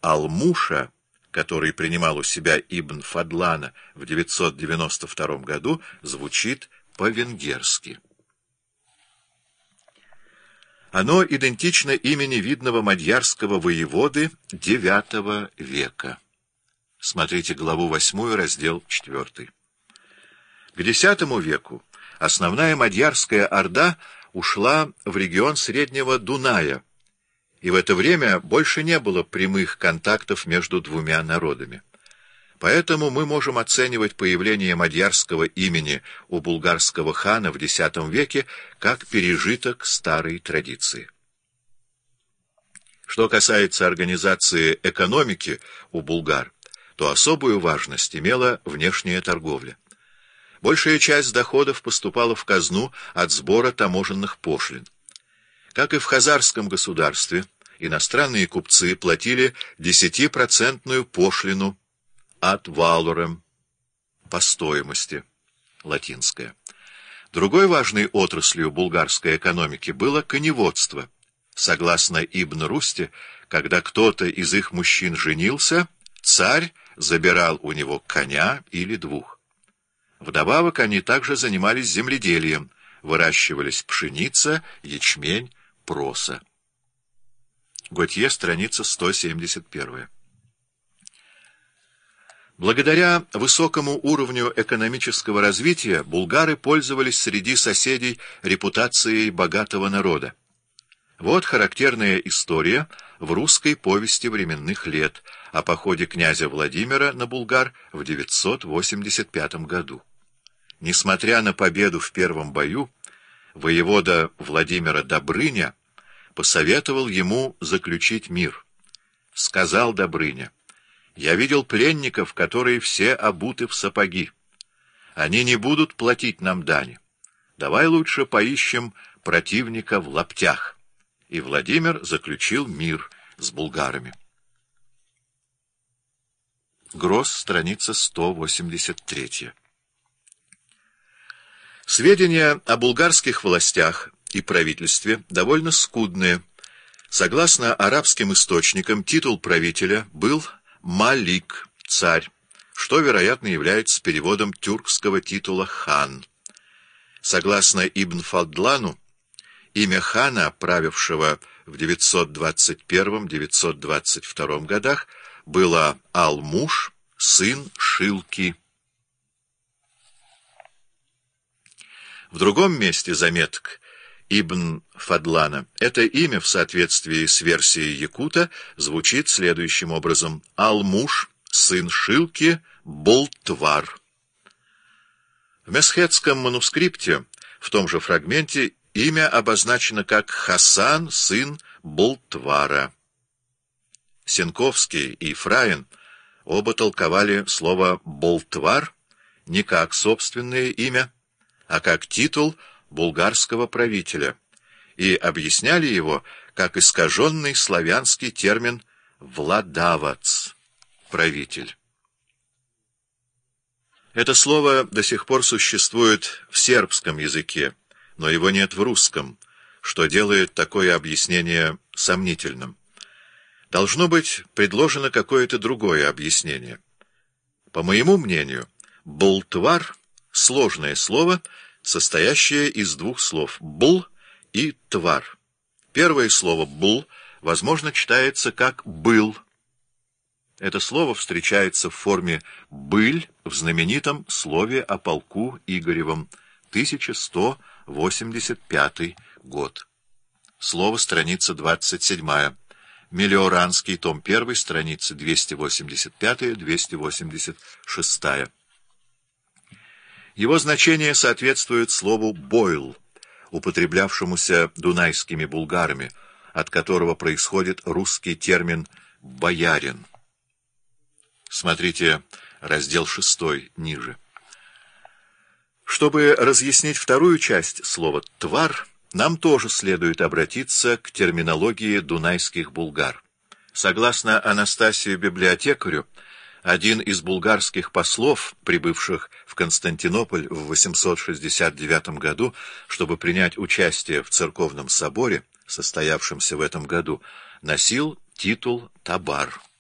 Алмуша, который принимал у себя Ибн Фадлана в 992 году, звучит по-венгерски. Оно идентично имени видного мадьярского воеводы IX века. Смотрите главу 8, раздел 4. К X веку основная мадьярская орда ушла в регион Среднего Дуная, и в это время больше не было прямых контактов между двумя народами. Поэтому мы можем оценивать появление мадьярского имени у булгарского хана в X веке как пережиток старой традиции. Что касается организации экономики у булгар, то особую важность имела внешняя торговля. Большая часть доходов поступала в казну от сбора таможенных пошлин. Как и в хазарском государстве, иностранные купцы платили 10% пошлину ad valorem, по стоимости, латинское. Другой важной отраслью булгарской экономики было коневодство. Согласно Ибн Русти, когда кто-то из их мужчин женился, царь забирал у него коня или двух. Вдобавок они также занимались земледелием, выращивались пшеница, ячмень, проса. Готье, страница 171. Благодаря высокому уровню экономического развития булгары пользовались среди соседей репутацией богатого народа. Вот характерная история в русской повести временных лет о походе князя Владимира на Булгар в 985 году. Несмотря на победу в первом бою, воевода Владимира Добрыня посоветовал ему заключить мир. Сказал Добрыня: «Я видел пленников, которые все обуты в сапоги. Они не будут платить нам дани. Давай лучше поищем противника в лаптях». И Владимир заключил мир с булгарами. Гросс, страница 183. Сведения о булгарских властях и правительстве довольно скудные. Согласно арабским источникам, титул правителя был Малик, царь, что, вероятно, является переводом тюркского титула хан. Согласно Ибн Фадлану, имя хана, правившего в 921-922 годах, было Алмуш, сын Шилки. В другом месте заметок Ибн Фадлана это имя в соответствии с версией якута звучит следующим образом: Алмуш, сын Шилки, Болтвар. В месхетском манускрипте, в том же фрагменте, имя обозначено как Хасан, сын Болтвара. Сенковский и Фраин оба толковали слово «болтвар» не как собственное имя, а как титул булгарского правителя, и объясняли его как искаженный славянский термин «владавац» — правитель. Это слово до сих пор существует в сербском языке, но его нет в русском, что делает такое объяснение сомнительным. Должно быть предложено какое-то другое объяснение. По моему мнению, «болтвар» — сложное слово, состоящее из двух слов «бл» и «твар». Первое слово «бл», возможно, читается как «был». Это слово встречается в форме «быль» в знаменитом слове о полку Игоревом, 1185 год. Слово, страница 27. Мелиоранский, том 1, страницы 285-286. Его значение соответствует слову «бойл», употреблявшемуся дунайскими булгарами, от которого происходит русский термин «боярин». Смотрите раздел 6 ниже. Чтобы разъяснить вторую часть слова «твар», нам тоже следует обратиться к терминологии дунайских булгар. Согласно Анастасию Библиотекарю, один из булгарских послов, прибывших в Константинополь в 869 году, чтобы принять участие в церковном соборе, состоявшемся в этом году, носил титул «табар».